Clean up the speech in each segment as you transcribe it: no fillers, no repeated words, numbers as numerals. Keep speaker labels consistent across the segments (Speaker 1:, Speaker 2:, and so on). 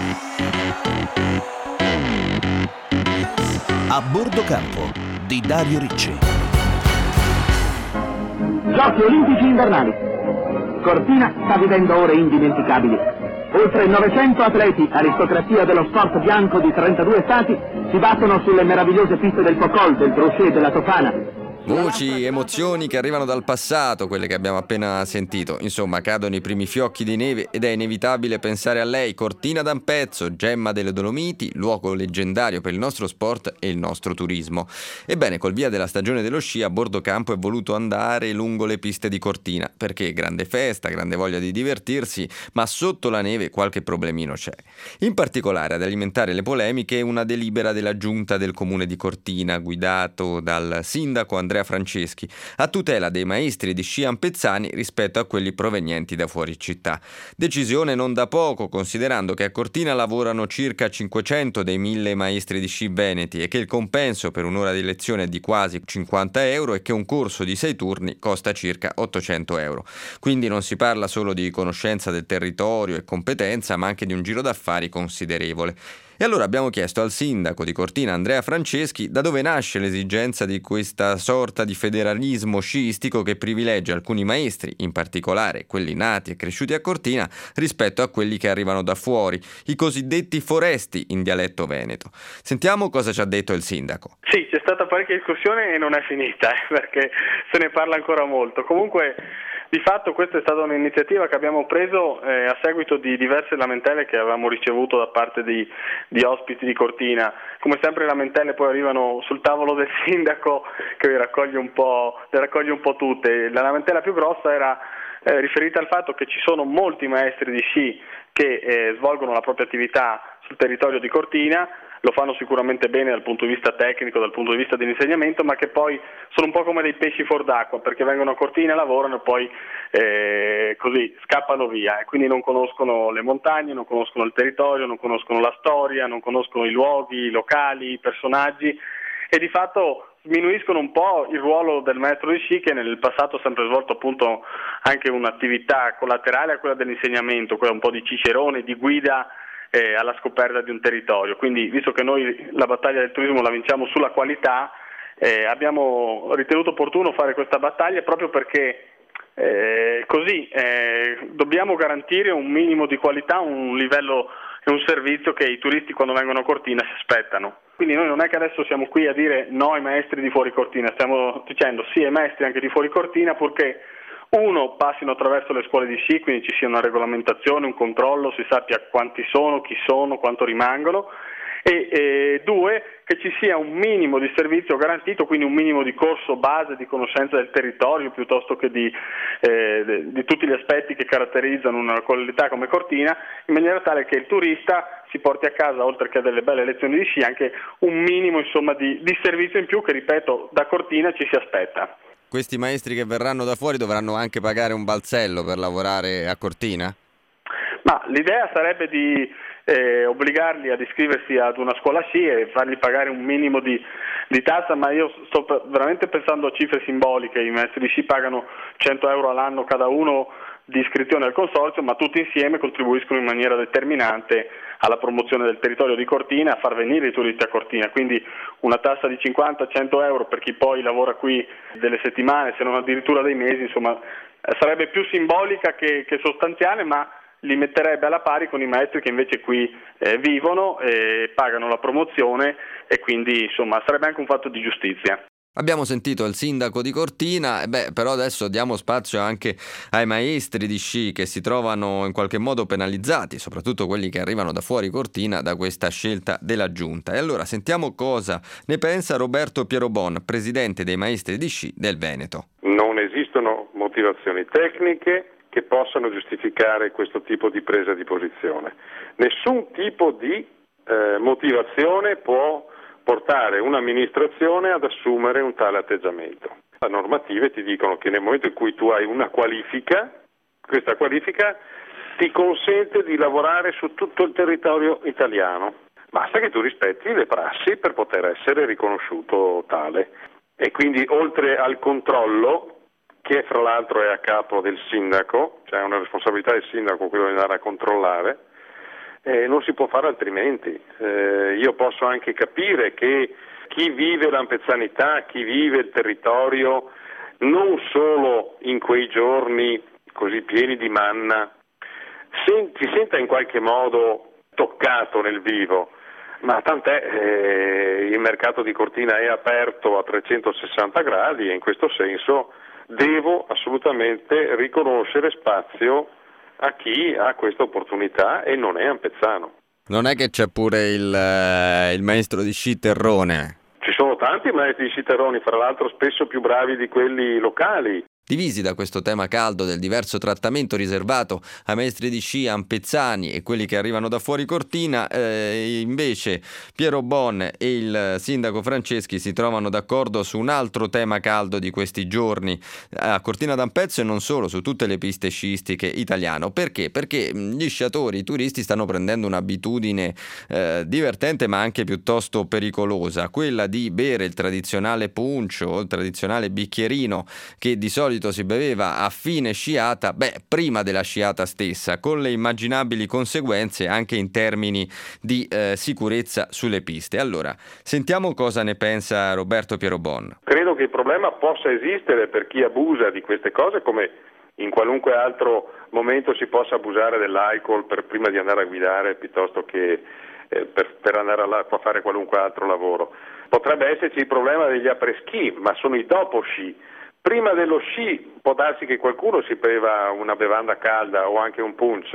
Speaker 1: A bordo campo di Dario Ricci.
Speaker 2: Giochi olimpici invernali. Cortina sta vivendo ore indimenticabili. Oltre 900 atleti, aristocrazia dello sport bianco di 32 stati, si battono sulle meravigliose piste del Focol, del Brochet e della Tofana.
Speaker 3: Voci, emozioni che arrivano dal passato, quelle che abbiamo appena sentito. Insomma, cadono i primi fiocchi di neve ed è inevitabile pensare a lei, Cortina d'Ampezzo, gemma delle Dolomiti, luogo leggendario per il nostro sport e il nostro turismo. Ebbene, col via della stagione dello sci, a bordo campo è voluto andare lungo le piste di Cortina, perché grande festa, grande voglia di divertirsi, ma sotto la neve qualche problemino c'è. In particolare, ad alimentare le polemiche, una delibera della giunta del comune di Cortina, guidato dal sindaco Andrea Franceschi, a tutela dei maestri di sci ampezzani rispetto a quelli provenienti da fuori città. Decisione non da poco, considerando che a Cortina lavorano circa 500 dei 1000 maestri di sci veneti e che il compenso per un'ora di lezione è di quasi 50 euro e che un corso di 6 turni costa circa 800 euro. Quindi non si parla solo di conoscenza del territorio e competenza, ma anche di un giro d'affari considerevole. E allora abbiamo chiesto al sindaco di Cortina, Andrea Franceschi, da dove nasce l'esigenza di questa sorta di federalismo sciistico che privilegia alcuni maestri, in particolare quelli nati e cresciuti a Cortina, rispetto a quelli che arrivano da fuori, i cosiddetti foresti in dialetto veneto. Sentiamo cosa ci ha detto il sindaco.
Speaker 4: Sì, c'è stata parecchia discussione e non è finita, perché se ne parla ancora molto. Comunque, di fatto questa è stata un'iniziativa che abbiamo preso a seguito di diverse lamentele che avevamo ricevuto da parte di ospiti di Cortina. Come sempre le lamentele poi arrivano sul tavolo del sindaco che le raccoglie un po' tutte. La lamentela più grossa era riferita al fatto che ci sono molti maestri di sci che svolgono la propria attività sul territorio di Cortina, lo fanno sicuramente bene dal punto di vista tecnico, dal punto di vista dell'insegnamento, ma che poi sono un po' come dei pesci fuor d'acqua, perché vengono a Cortina, lavorano e poi così scappano via e quindi non conoscono le montagne, non conoscono il territorio, non conoscono la storia, non conoscono i luoghi, i locali, i personaggi e di fatto sminuiscono un po' il ruolo del maestro di sci che nel passato ha sempre svolto appunto anche un'attività collaterale a quella dell'insegnamento, quella un po' di cicerone, di guida alla scoperta di un territorio. Quindi, visto che noi la battaglia del turismo la vinciamo sulla qualità, abbiamo ritenuto opportuno fare questa battaglia proprio perché dobbiamo garantire un minimo di qualità, un livello e un servizio che i turisti quando vengono a Cortina si aspettano. Quindi noi non è che adesso siamo qui a dire no ai maestri di fuori Cortina, stiamo dicendo sì ai maestri anche di fuori Cortina, purché uno, passino attraverso le scuole di sci, quindi ci sia una regolamentazione, un controllo, si sappia quanti sono, chi sono, quanto rimangono, e due, che ci sia un minimo di servizio garantito, quindi un minimo di corso base di conoscenza del territorio piuttosto che di tutti gli aspetti che caratterizzano una località come Cortina, in maniera tale che il turista si porti a casa, oltre che a delle belle lezioni di sci, anche un minimo insomma di servizio in più che, ripeto, da Cortina ci si aspetta.
Speaker 3: Questi maestri che verranno da fuori dovranno anche pagare un balzello per lavorare a Cortina?
Speaker 4: Ma l'idea sarebbe di obbligarli ad iscriversi ad una scuola sci e fargli pagare un minimo di tassa, ma io sto veramente pensando a cifre simboliche. I maestri di sci pagano 100 euro all'anno cada uno di iscrizione al consorzio, ma tutti insieme contribuiscono in maniera determinante alla promozione del territorio di Cortina, a far venire i turisti a Cortina, quindi una tassa di 50-100 euro per chi poi lavora qui delle settimane, se non addirittura dei mesi, insomma sarebbe più simbolica che sostanziale, ma li metterebbe alla pari con i maestri che invece qui vivono e pagano la promozione e quindi insomma sarebbe anche un fatto di giustizia.
Speaker 3: Abbiamo sentito il sindaco di Cortina, però adesso diamo spazio anche ai maestri di sci che si trovano in qualche modo penalizzati, soprattutto quelli che arrivano da fuori Cortina, da questa scelta della giunta. E allora sentiamo cosa ne pensa Roberto Pierobon, presidente dei maestri di sci del Veneto.
Speaker 5: Non esistono motivazioni tecniche che possano giustificare questo tipo di presa di posizione. Nessun tipo di motivazione può portare un'amministrazione ad assumere un tale atteggiamento. Le normative ti dicono che nel momento in cui tu hai una qualifica, questa qualifica ti consente di lavorare su tutto il territorio italiano. Basta che tu rispetti le prassi per poter essere riconosciuto tale. E quindi oltre al controllo, che fra l'altro è a capo del sindaco, cioè è una responsabilità del sindaco quello di andare a controllare, non si può fare altrimenti. Io posso anche capire che chi vive l'ampezzanità, chi vive il territorio, non solo in quei giorni così pieni di manna, si senta in qualche modo toccato nel vivo, ma tant'è, il mercato di Cortina è aperto a 360 gradi e in questo senso devo assolutamente riconoscere spazio a chi ha questa opportunità e non è ampezzano.
Speaker 3: Non è che c'è pure il maestro di sci Terrone?
Speaker 5: Ci sono tanti maestri di sci Terroni, fra l'altro spesso più bravi di quelli locali.
Speaker 3: Divisi da questo tema caldo del diverso trattamento riservato ai maestri di sci ampezzani e quelli che arrivano da fuori Cortina, invece Piero Bon e il sindaco Franceschi si trovano d'accordo su un altro tema caldo di questi giorni a Cortina d'Ampezzo e non solo, su tutte le piste sciistiche italiane. Perché? Perché gli sciatori, i turisti stanno prendendo un'abitudine divertente ma anche piuttosto pericolosa, quella di bere il tradizionale punch o il tradizionale bicchierino che di solito si beveva a fine sciata, prima della sciata stessa, con le immaginabili conseguenze anche in termini di sicurezza sulle piste. Allora, sentiamo cosa ne pensa Roberto Piero Bon.
Speaker 5: Credo che il problema possa esistere per chi abusa di queste cose, come in qualunque altro momento si possa abusare dell'alcol prima di andare a guidare piuttosto che per andare a fare qualunque altro lavoro. Potrebbe esserci il problema degli après-ski, ma sono i dopo sci. Prima dello sci può darsi che qualcuno si beva una bevanda calda o anche un punch.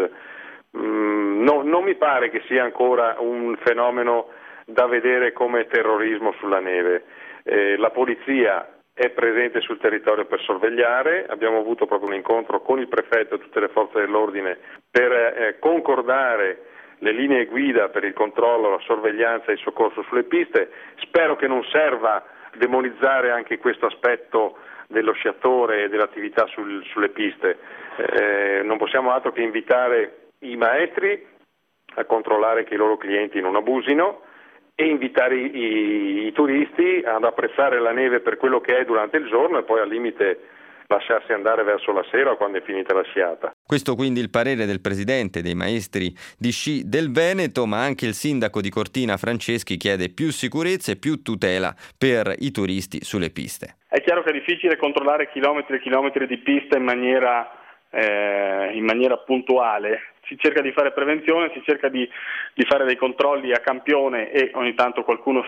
Speaker 5: Non mi pare che sia ancora un fenomeno da vedere come terrorismo sulla neve. La polizia è presente sul territorio per sorvegliare, abbiamo avuto proprio un incontro con il prefetto e tutte le forze dell'ordine per concordare le linee guida per il controllo, la sorveglianza e il soccorso sulle piste. Spero che non serva demonizzare anche questo aspetto dello sciatore e dell'attività sulle piste. Non possiamo altro che invitare i maestri a controllare che i loro clienti non abusino e invitare i turisti ad apprezzare la neve per quello che è durante il giorno e poi al limite lasciarsi andare verso la sera quando è finita la sciata.
Speaker 3: Questo quindi il parere del presidente dei maestri di sci del Veneto, ma anche il sindaco di Cortina Franceschi chiede più sicurezza e più tutela per i turisti sulle piste.
Speaker 4: È chiaro che è difficile controllare chilometri e chilometri di pista in maniera puntuale. Si cerca di fare prevenzione, si cerca di fare dei controlli a campione e ogni tanto qualcuno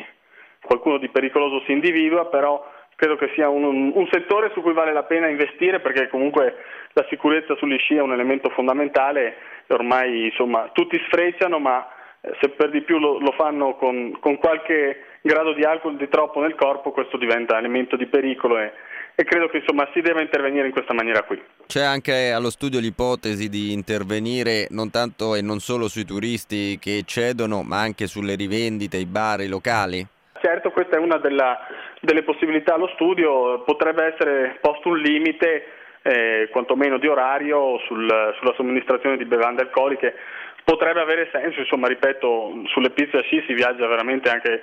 Speaker 4: di pericoloso si individua, però credo che sia un settore su cui vale la pena investire, perché comunque la sicurezza sugli sci è un elemento fondamentale e ormai tutti sfrecciano, ma se per di più lo fanno con qualche grado di alcol di troppo nel corpo, questo diventa elemento di pericolo e credo che si deve intervenire in questa maniera qui.
Speaker 3: C'è anche allo studio l'ipotesi di intervenire non tanto e non solo sui turisti che cedono, ma anche sulle rivendite, i bar, i locali?
Speaker 4: Certo, questa è una delle possibilità allo studio. Potrebbe essere posto un limite quantomeno di orario sulla somministrazione di bevande alcoliche. Potrebbe avere senso, ripeto, sulle piste da sci si viaggia veramente anche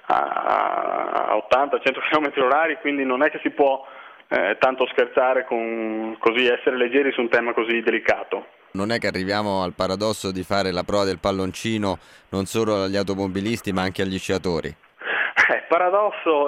Speaker 4: a 80-100 km/h, quindi non è che si può tanto scherzare essere leggeri su un tema così delicato.
Speaker 3: Non è che arriviamo al paradosso di fare la prova del palloncino non solo agli automobilisti ma anche agli sciatori?
Speaker 4: Paradosso,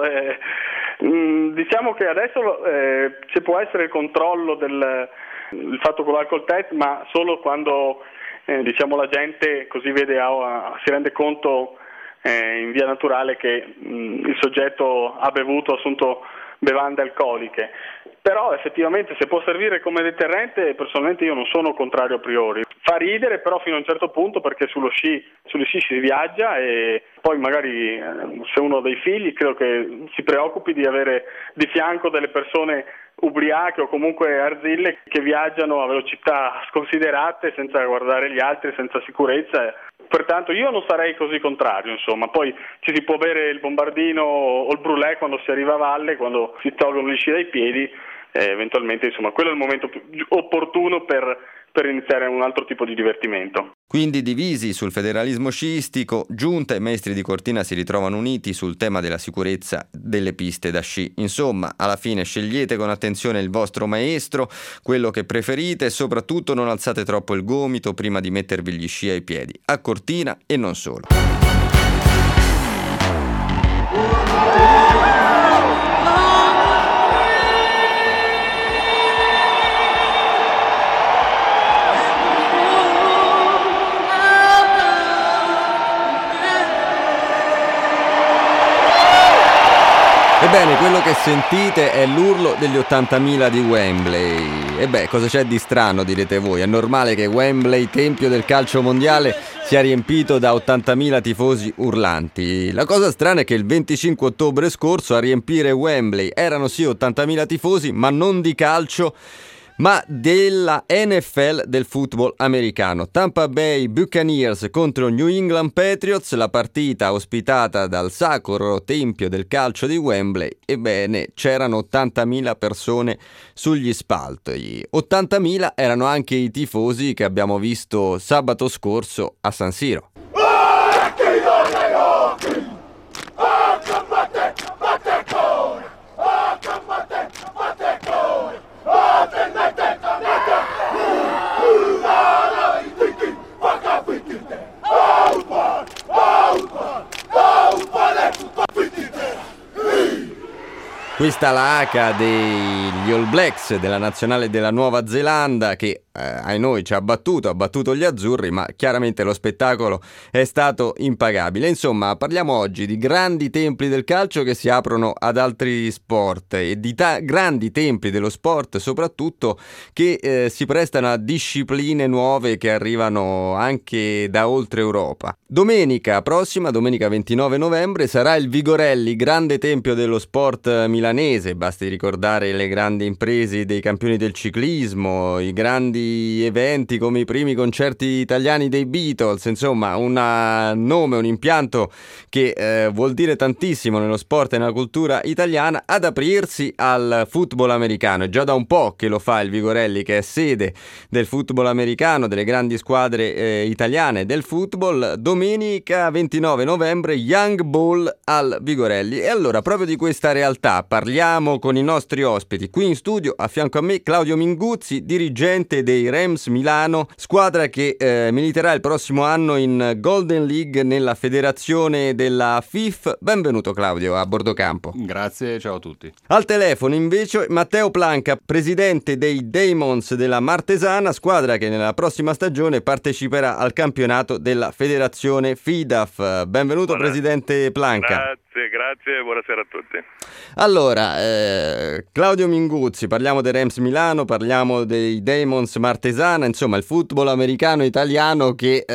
Speaker 4: diciamo che adesso ci può essere il controllo il fatto con l'alcol test, ma solo quando la gente così si rende conto in via naturale che il soggetto ha assunto bevande alcoliche. Però effettivamente se può servire come deterrente, personalmente io non sono contrario a priori. Fa ridere però fino a un certo punto, perché sugli sci si viaggia e poi magari se uno ha dei figli credo che si preoccupi di avere di fianco delle persone ubriache o comunque arzille che viaggiano a velocità sconsiderate senza guardare gli altri, senza sicurezza. Pertanto io non sarei così contrario, poi ci si può bere il bombardino o il brulè quando si arriva a valle, quando si tolgono gli sci dai piedi, eventualmente quello è il momento più opportuno per per iniziare un altro tipo di divertimento.
Speaker 3: Quindi divisi sul federalismo sciistico, Giunta e maestri di Cortina si ritrovano uniti sul tema della sicurezza delle piste da sci. Insomma, alla fine scegliete con attenzione il vostro maestro, quello che preferite, e soprattutto non alzate troppo il gomito prima di mettervi gli sci ai piedi, a Cortina e non solo. Ebbene, quello che sentite è l'urlo degli 80.000 di Wembley. E beh, cosa c'è di strano, direte voi? È normale che Wembley, tempio del calcio mondiale, sia riempito da 80.000 tifosi urlanti. La cosa strana è che il 25 ottobre scorso a riempire Wembley erano sì 80.000 tifosi, ma non di calcio, ma della NFL, del football americano. Tampa Bay Buccaneers contro New England Patriots, la partita ospitata dal sacro tempio del calcio di Wembley. Ebbene, c'erano 80.000 persone sugli spalti. 80.000 erano anche i tifosi che abbiamo visto sabato scorso a San Siro. Questa l'H degli All Blacks della nazionale della Nuova Zelanda che ai noi ci ha battuto gli azzurri, ma chiaramente lo spettacolo è stato impagabile. Insomma, parliamo oggi di grandi templi del calcio che si aprono ad altri sport e di grandi templi dello sport soprattutto che si prestano a discipline nuove che arrivano anche da oltre Europa. Domenica prossima, domenica 29 novembre, sarà il Vigorelli, grande tempio dello sport milanese. Basti ricordare le grandi imprese dei campioni del ciclismo, i grandi eventi come i primi concerti italiani dei Beatles, insomma un nome, un impianto che vuol dire tantissimo nello sport e nella cultura italiana, ad aprirsi al football americano. È già da un po' che lo fa il Vigorelli, che è sede del football americano, delle grandi squadre italiane del football. Domenica 29 novembre Young Bowl al Vigorelli. E allora proprio di questa realtà parliamo con i nostri ospiti. Qui in studio a fianco a me Claudio Minguzzi, dirigente dei Rams Milano, squadra che militerà il prossimo anno in Golden League nella federazione della FIF. Benvenuto Claudio a Bordocampo.
Speaker 6: Grazie, ciao a tutti.
Speaker 3: Al telefono invece Matteo Planca, presidente dei Demons della Martesana, squadra che nella prossima stagione parteciperà al campionato della federazione FIDAF. Benvenuto presidente Planca.
Speaker 7: Grazie, buonasera a tutti.
Speaker 3: Allora, Claudio Minguzzi, parliamo dei Rams Milano, parliamo dei Demons Martesana, insomma il football americano italiano che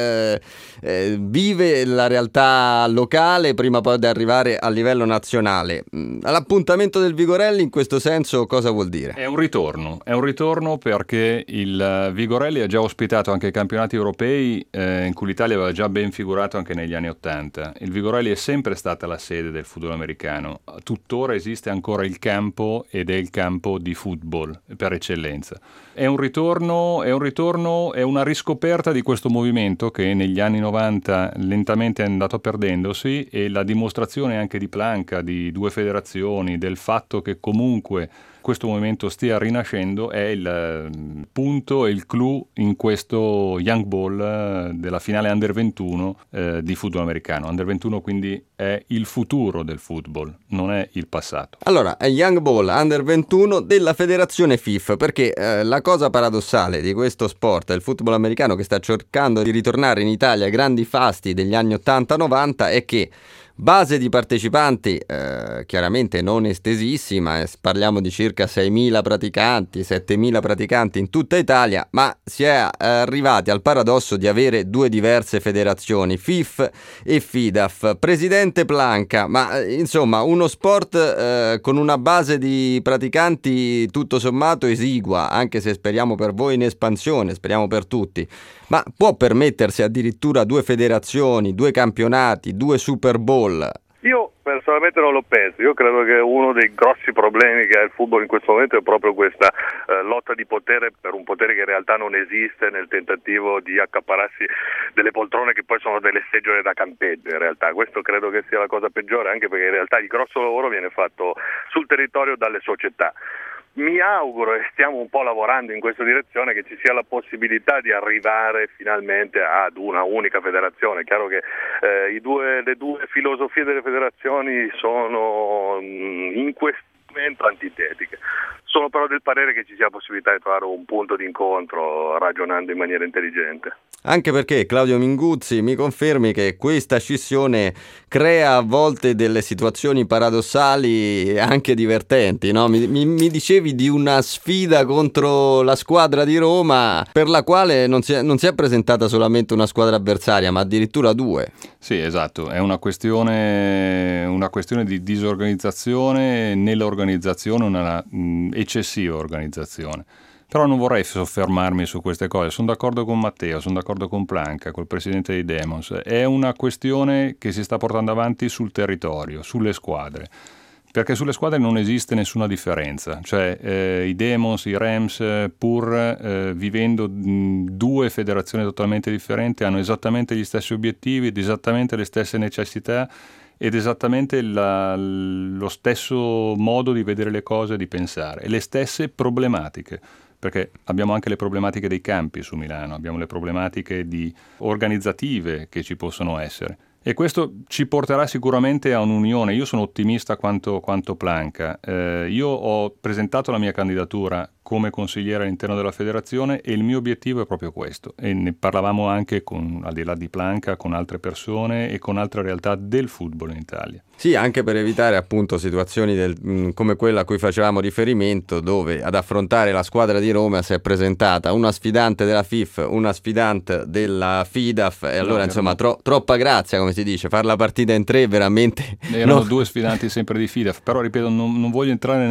Speaker 3: vive la realtà locale prima poi di arrivare a livello nazionale. L'appuntamento del Vigorelli in questo senso cosa vuol dire?
Speaker 6: È un ritorno perché il Vigorelli ha già ospitato anche i campionati europei in cui l'Italia aveva già ben figurato anche negli anni '80. Il Vigorelli è sempre stata la sede del football americano, tuttora esiste ancora il campo ed è il campo di football per eccellenza. È un ritorno, è una riscoperta di questo movimento che negli anni 90 lentamente è andato perdendosi, e la dimostrazione anche di Planca, di due federazioni, del fatto che comunque questo movimento stia rinascendo è il punto e il clou in questo Young Bowl della finale Under 21 di football americano. Under 21 quindi è il futuro del football, non è il passato.
Speaker 3: Allora, è Young Bowl Under 21 della federazione FIF, perché la cosa paradossale di questo sport, il football americano che sta cercando di ritornare in Italia ai grandi fasti degli anni 80-90, è che base di partecipanti chiaramente non estesissima, parliamo di circa 6.000 praticanti, 7.000 praticanti in tutta Italia, ma si è arrivati al paradosso di avere due diverse federazioni, FIF e FIDAF. Presidente Planca, ma insomma uno sport con una base di praticanti tutto sommato esigua, anche se speriamo per voi in espansione, speriamo per tutti, ma può permettersi addirittura due federazioni, due campionati, due Super Bowl?
Speaker 7: Io personalmente non lo penso. Io credo che uno dei grossi problemi che ha il football in questo momento è proprio questa lotta di potere per un potere che in realtà non esiste, nel tentativo di accaparrarsi delle poltrone che poi sono delle seggiole da campeggio. In realtà questo credo che sia la cosa peggiore, anche perché in realtà il grosso lavoro viene fatto sul territorio dalle società. Mi auguro, e stiamo un po' lavorando in questa direzione, che ci sia la possibilità di arrivare finalmente ad una unica federazione. È chiaro che le due filosofie delle federazioni sono in questo momento antitetiche. Sono però del parere che ci sia la possibilità di trovare un punto di incontro ragionando in maniera intelligente.
Speaker 3: Anche perché, Claudio Minguzzi, mi confermi che questa scissione crea a volte delle situazioni paradossali e anche divertenti, no? Mi dicevi di una sfida contro la squadra di Roma per la quale non si è presentata solamente una squadra avversaria, ma addirittura due.
Speaker 6: Sì, esatto, è una questione di disorganizzazione nell'organizzazione, una eccessiva organizzazione. Però non vorrei soffermarmi su queste cose, sono d'accordo con Matteo, sono d'accordo con Planca, col presidente dei Demons. È una questione che si sta portando avanti sul territorio, sulle squadre, perché sulle squadre non esiste nessuna differenza, cioè i Demons, i Rams, pur vivendo due federazioni totalmente differenti, hanno esattamente gli stessi obiettivi ed esattamente le stesse necessità ed esattamente lo stesso modo di vedere le cose e di pensare, e le stesse problematiche. Perché abbiamo anche le problematiche dei campi su Milano, abbiamo le problematiche organizzative che ci possono essere. E questo ci porterà sicuramente a un'unione. Io sono ottimista quanto Planca. Io ho presentato la mia candidatura come consigliere all'interno della federazione e il mio obiettivo è proprio questo. E ne parlavamo anche al di là di Planca, con altre persone e con altre realtà del football in Italia.
Speaker 3: Sì, anche per evitare appunto situazioni come quella a cui facevamo riferimento, dove ad affrontare la squadra di Roma si è presentata una sfidante della FIF, una sfidante della FIDAF, e allora insomma troppa grazia, come si dice, far la partita in tre veramente...
Speaker 6: Erano due sfidanti sempre di FIDAF, però ripeto, non voglio entrare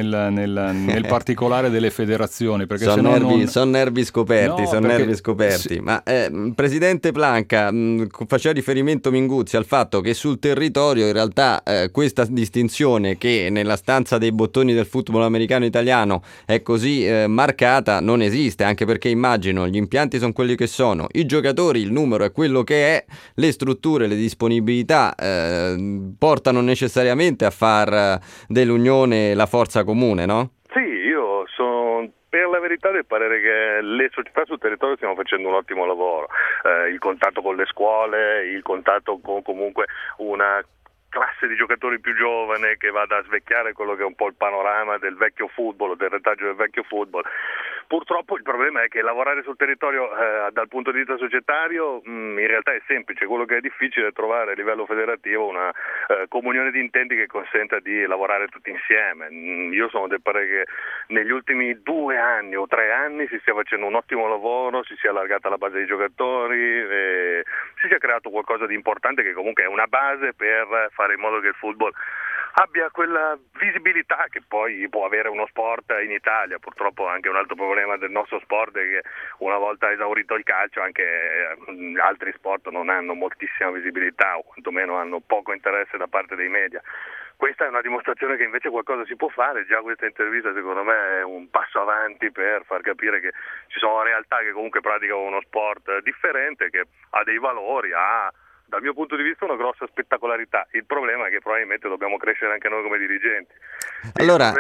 Speaker 6: nel particolare delle federazioni, perché
Speaker 3: sono nervi scoperti, nervi scoperti.
Speaker 6: Sì.
Speaker 3: Ma presidente Planca, faceva riferimento Minguzzi al fatto che sul territorio in realtà questa distinzione, che nella stanza dei bottoni del football americano italiano è così marcata, non esiste, anche perché immagino gli impianti sono quelli che sono, i giocatori, il numero è quello che è, le strutture, le disponibilità portano necessariamente a far dell'unione la forza comune, no?
Speaker 7: Sì, io sono per la verità del parere che le società sul territorio stiamo facendo un ottimo lavoro, il contatto con le scuole, il contatto con comunque una classe di giocatori più giovane che vada a svecchiare quello che è un po' il panorama del vecchio football, del retaggio del vecchio football. Purtroppo il problema è che lavorare sul territorio dal punto di vista societario in realtà è semplice, quello che è difficile è trovare a livello federativo una comunione di intenti che consenta di lavorare tutti insieme. Io sono del parere che negli ultimi 2 anni o 3 anni si stia facendo un ottimo lavoro, si sia allargata la base dei giocatori, e si sia creato qualcosa di importante che comunque è una base per fare in modo che il football abbia quella visibilità che poi può avere uno sport in Italia. Purtroppo anche un altro problema del nostro sport è che una volta esaurito il calcio anche altri sport non hanno moltissima visibilità o quantomeno hanno poco interesse da parte dei media. Questa è una dimostrazione che invece qualcosa si può fare. Già questa intervista secondo me è un passo avanti per far capire che ci sono realtà che comunque praticano uno sport differente, che ha dei valori, dal mio punto di vista una grossa spettacolarità. Il problema è che probabilmente dobbiamo crescere anche noi come dirigenti.
Speaker 3: Allora,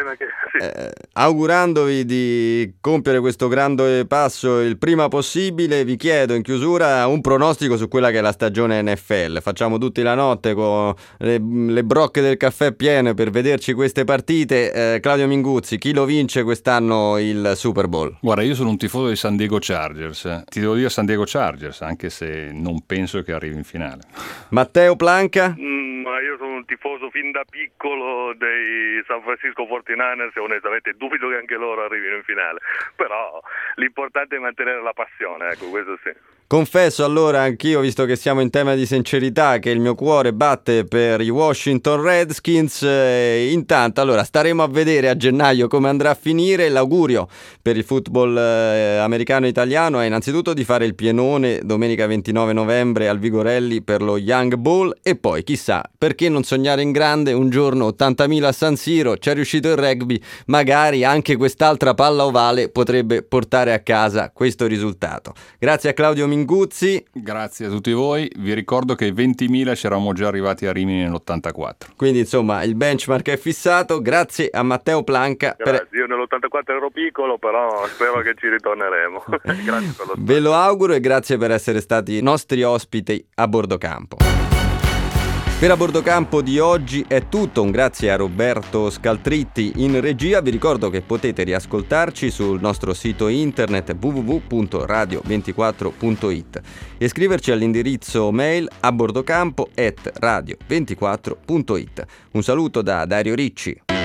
Speaker 3: augurandovi di compiere questo grande passo il prima possibile, vi chiedo in chiusura un pronostico su quella che è la stagione NFL. Facciamo tutti la notte con le brocche del caffè piene per vederci queste partite. Claudio Minguzzi, chi lo vince quest'anno il Super Bowl?
Speaker 6: Guarda, io sono un tifoso dei San Diego Chargers. Ti devo dire San Diego Chargers, anche se non penso che arrivi in finale.
Speaker 3: Matteo Planca?
Speaker 7: Ma io sono un tifoso fin da piccolo dei San Francisco 49ers e onestamente dubito che anche loro arrivino in finale, però l'importante è mantenere la passione, ecco, questo sì.
Speaker 3: Confesso allora anch'io, visto che siamo in tema di sincerità, che il mio cuore batte per i Washington Redskins. Intanto allora staremo a vedere a gennaio come andrà a finire. L'augurio per il football americano e italiano è innanzitutto di fare il pienone domenica 29 novembre al Vigorelli per lo Young Bowl, e poi chissà, perché non sognare in grande, un giorno 80.000 a San Siro, c'è riuscito il rugby, magari anche quest'altra palla ovale potrebbe portare a casa questo risultato. Grazie a Claudio Minguzzi.
Speaker 6: Grazie a tutti voi, vi ricordo che 20.000 ci eravamo già arrivati a Rimini nell'84.
Speaker 3: Quindi insomma il benchmark è fissato. Grazie a Matteo Planca.
Speaker 7: Io nell'84 ero piccolo, però spero che ci ritorneremo. Grazie per lo
Speaker 3: Ve lo auguro, e grazie per essere stati nostri ospiti a Bordo Campo. Per A Bordo Campo di oggi è tutto, un grazie a Roberto Scaltritti in regia. Vi ricordo che potete riascoltarci sul nostro sito internet www.radio24.it e scriverci all'indirizzo mail abordocampo@radio24.it. Un saluto da Dario Ricci.